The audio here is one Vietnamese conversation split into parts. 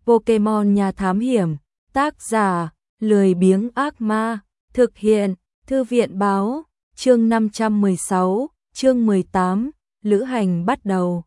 Pokemon nhà thám hiểm, tác giả, lười biếng ác ma, thực hiện, thư viện báo, chương 516, chương 18, lữ hành bắt đầu.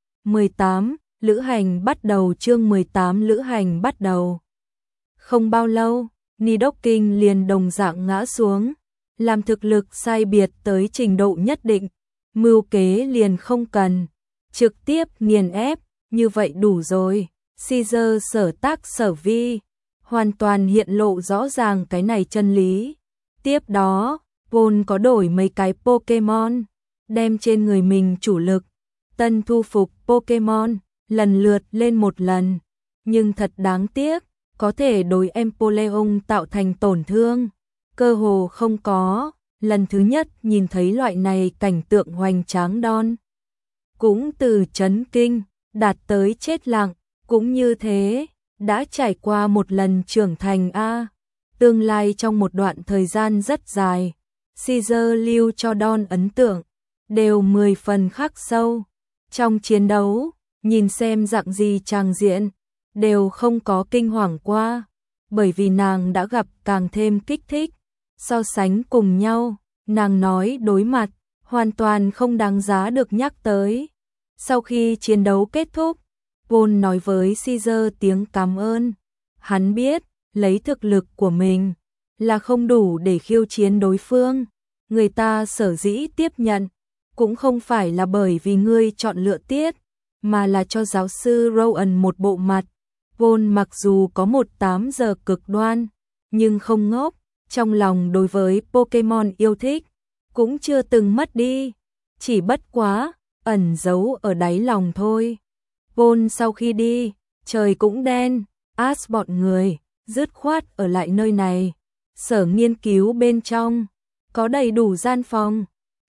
18, lữ hành bắt đầu chương 18 lữ hành bắt đầu. Không bao lâu, Nidoking liền đồng dạng ngã xuống, làm thực lực sai biệt tới trình độ nhất định, mưu kế liền không cần, trực tiếp nghiền ép, như vậy đủ rồi. Caesar sở tác sở vi, hoàn toàn hiện lộ rõ ràng cái này chân lý. Tiếp đó, Paul có đổi mấy cái Pokemon, đem trên người mình chủ lực, tân thu phục Pokemon, lần lượt lên một lần. Nhưng thật đáng tiếc, có thể đối Empoleon tạo thành tổn thương, cơ hồ không có. Lần thứ nhất nhìn thấy loại này cảnh tượng hoành tráng đon, cũng từ chấn kinh, đạt tới chết lặng, cũng như thế, đã trải qua một lần trưởng thành tương lai trong một đoạn thời gian rất dài, Caesar lưu cho Don ấn tượng, đều 10 phần khắc sâu. Trong chiến đấu, nhìn xem dạng gì tràng diện, đều không có kinh hoàng qua, bởi vì nàng đã gặp càng thêm kích thích. So sánh cùng nhau, nàng nói đối mặt, hoàn toàn không đáng giá được nhắc tới. Sau khi chiến đấu kết thúc, Paul nói với Caesar tiếng cảm ơn. Hắn biết, lấy thực lực của mình là không đủ để khiêu chiến đối phương. Người ta sở dĩ tiếp nhận, cũng không phải là bởi vì ngươi chọn lựa tiết, mà là cho giáo sư Rowan một bộ mặt. Paul mặc dù có một 8 giờ cực đoan, nhưng không ngốc, trong lòng đối với Pokemon yêu thích, cũng chưa từng mất đi, chỉ bất quá, ẩn giấu ở đáy lòng thôi. Paul sau khi đi, trời cũng đen, Ash bọn người, dứt khoát ở lại nơi này. Sở nghiên cứu bên trong, có đầy đủ gian phòng.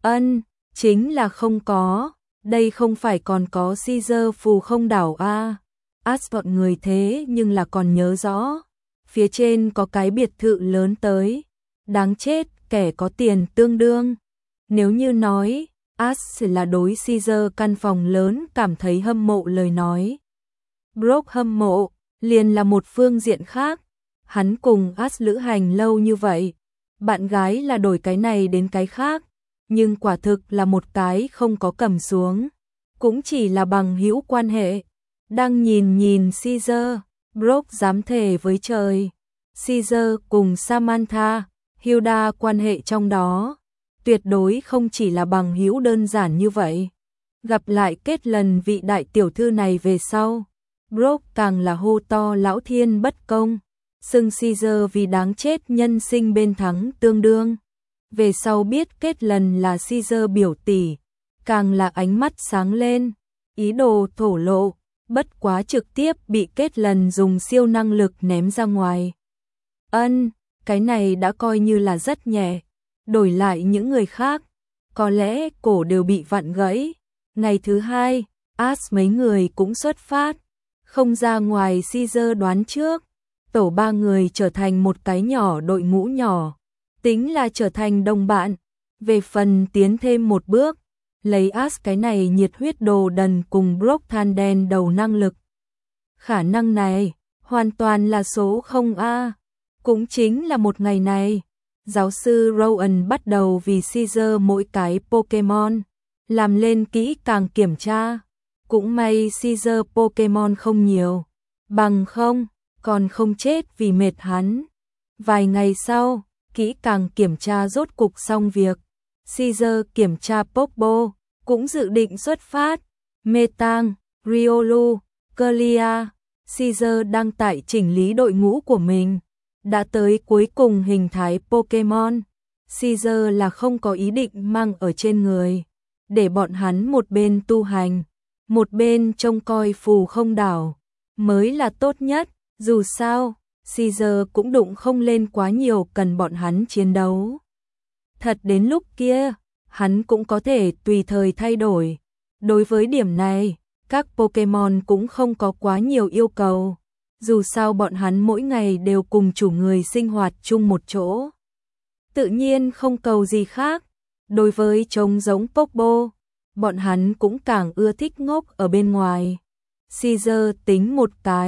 Chính là không có, đây không phải còn có Caesar phù không đảo Ash bọn người thế nhưng là còn nhớ rõ. Phía trên có cái biệt thự lớn tới, đáng chết kẻ có tiền tương đương. Nếu như nói, Ash là đối Caesar căn phòng lớn cảm thấy hâm mộ lời nói. Brock hâm mộ, liền là một phương diện khác. Hắn cùng Ash lữ hành lâu như vậy, bạn gái là đổi cái này đến cái khác, nhưng quả thực là một cái không có cầm xuống, cũng chỉ là bằng hữu quan hệ. Đang nhìn Caesar, Brock dám thề với trời, Caesar cùng Samantha, Hilda quan hệ trong đó, tuyệt đối không chỉ là bằng hữu đơn giản như vậy. Gặp lại kết lần vị đại tiểu thư này về sau, Brock càng là hô to lão thiên bất công, xưng Caesar vì đáng chết nhân sinh bên thắng tương đương. Về sau biết kết lần là Caesar biểu tỷ, càng là ánh mắt sáng lên, ý đồ thổ lộ, bất quá trực tiếp bị kết lần dùng siêu năng lực ném ra ngoài. Cái này đã coi như là rất nhẹ, đổi lại những người khác, có lẽ cổ đều bị vặn gãy. Ngày thứ hai, Ash mấy người cũng xuất phát, không ra ngoài Caesar đoán trước, tổ 3 người trở thành một cái nhỏ đội ngũ nhỏ, tính là trở thành đồng bạn. Về phần tiến thêm một bước, lấy Ash cái này nhiệt huyết đồ đần cùng Brock than đen đầu năng lực. Khả năng này, hoàn toàn là số 0 Cũng chính là một ngày này, giáo sư Rowan bắt đầu vì Caesar mỗi cái Pokemon, làm lên kỹ càng kiểm tra. Cũng may Caesar Pokemon không nhiều, bằng không, còn không chết vì mệt hắn. Vài ngày sau, kỹ càng kiểm tra rốt cục xong việc. Caesar kiểm tra Poppo, cũng dự định xuất phát. Metang, Riolu, Clear, Caesar đang tại chỉnh lý đội ngũ của mình. Đã tới cuối cùng hình thái Pokemon, Caesar là không có ý định mang ở trên người, để bọn hắn một bên tu hành, một bên trông coi phù không đảo, mới là tốt nhất. Dù sao, Caesar cũng đụng không lên quá nhiều cần bọn hắn chiến đấu. Thật đến lúc kia, hắn cũng có thể tùy thời thay đổi. Đối với điểm này, các Pokemon cũng không có quá nhiều yêu cầu. Dù sao bọn hắn mỗi ngày đều cùng chủ người sinh hoạt chung một chỗ, tự nhiên không cầu gì khác. Đối với trông giống Poppo, bọn hắn cũng càng ưa thích ngốc ở bên ngoài. Caesar tính một cái,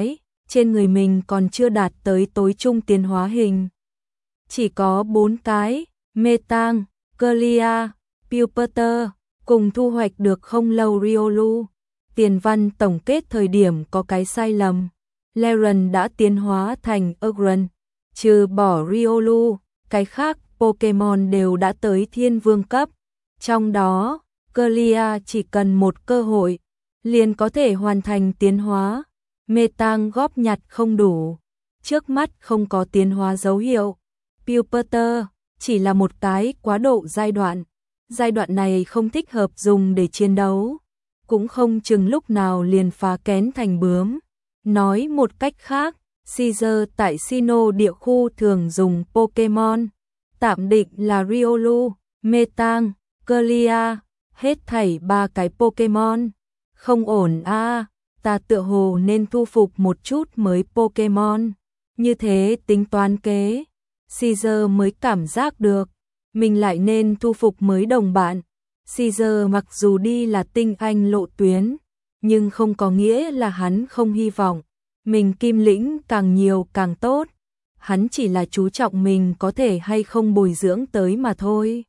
trên người mình còn chưa đạt tới tối trung tiến hóa hình. Chỉ có 4 cái, Metang, Clear, Pupater, cùng thu hoạch được không lâu Riolu. Tiền văn tổng kết thời điểm có cái sai lầm. Laren đã tiến hóa thành Agron, trừ bỏ Riolu, cái khác Pokemon đều đã tới thiên vương cấp. Trong đó, Clear chỉ cần một cơ hội, liền có thể hoàn thành tiến hóa. Metang góp nhặt không đủ, trước mắt không có tiến hóa dấu hiệu. Pupater chỉ là một cái quá độ giai đoạn. Giai đoạn này không thích hợp dùng để chiến đấu, cũng không chừng lúc nào liền phá kén thành bướm. Nói một cách khác, Caesar tại Sinnoh địa khu thường dùng Pokemon tạm định là Riolu, Metang, Clear, hết thảy 3 cái Pokemon. Không ổn a, ta tựa hồ nên thu phục một chút mới Pokemon. Như thế tính toán kế, Caesar mới cảm giác được mình lại nên thu phục mới đồng bạn. Caesar mặc dù đi là tinh anh lộ tuyến, nhưng không có nghĩa là hắn không hy vọng mình kim lĩnh càng nhiều càng tốt. Hắn chỉ là chú trọng mình có thể hay không bồi dưỡng tới mà thôi.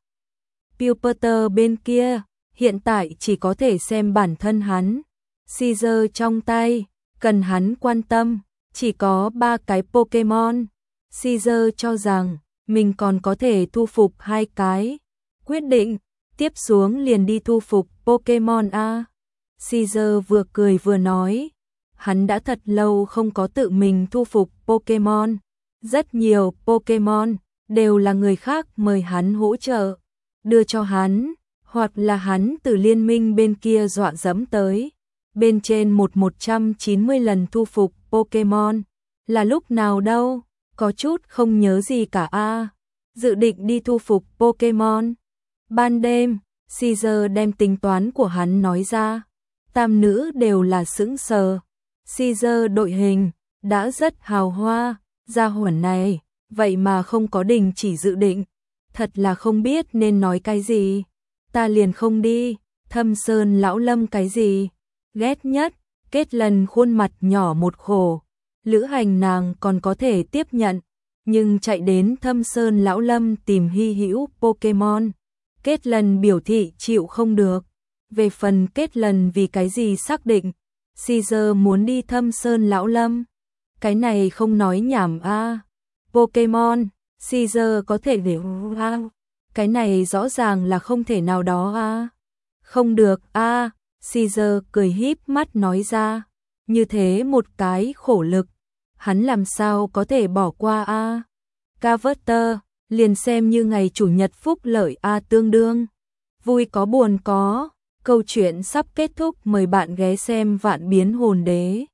Pupater bên kia, hiện tại chỉ có thể xem bản thân hắn. Caesar trong tay, cần hắn quan tâm, chỉ có 3 cái Pokemon. Caesar cho rằng mình còn có thể thu phục 2 cái. Quyết định, tiếp xuống liền đi thu phục Pokemon A. Caesar vừa cười vừa nói, hắn đã thật lâu không có tự mình thu phục Pokemon. Rất nhiều Pokemon đều là người khác mời hắn hỗ trợ, đưa cho hắn, hoặc là hắn từ liên minh bên kia dọa dẫm tới. Bên trên 190 lần thu phục Pokemon, là lúc nào đâu, có chút không nhớ gì cả a. Dự định đi thu phục Pokemon. Ban đêm, Caesar đem tính toán của hắn nói ra. Tam nữ đều là sững sờ. Caesar đội hình đã rất hào hoa, gia hỏa này, vậy mà không có đình chỉ dự định. Thật là không biết nên nói cái gì. Ta liền không đi, Thâm Sơn lão lâm cái gì. Ghét nhất, Kết Lần khuôn mặt nhỏ một khổ. Lữ hành nàng còn có thể tiếp nhận, nhưng chạy đến Thâm Sơn lão lâm tìm hy hữu Pokemon. Kết Lần biểu thị chịu không được. Về phần Kết Lần vì cái gì xác định Caesar muốn đi Thâm Sơn lão lâm, cái này không nói nhảm a. Pokemon, Caesar có thể để cái này rõ ràng là không thể nào đó a. Không được a, Caesar cười híp mắt nói ra, như thế một cái khổ lực, hắn làm sao có thể bỏ qua a. Carver, liền xem như ngày chủ nhật phúc lợi a tương đương. Vui có buồn có, câu chuyện sắp kết thúc, mời bạn ghé xem Vạn Biến Hồn Đế.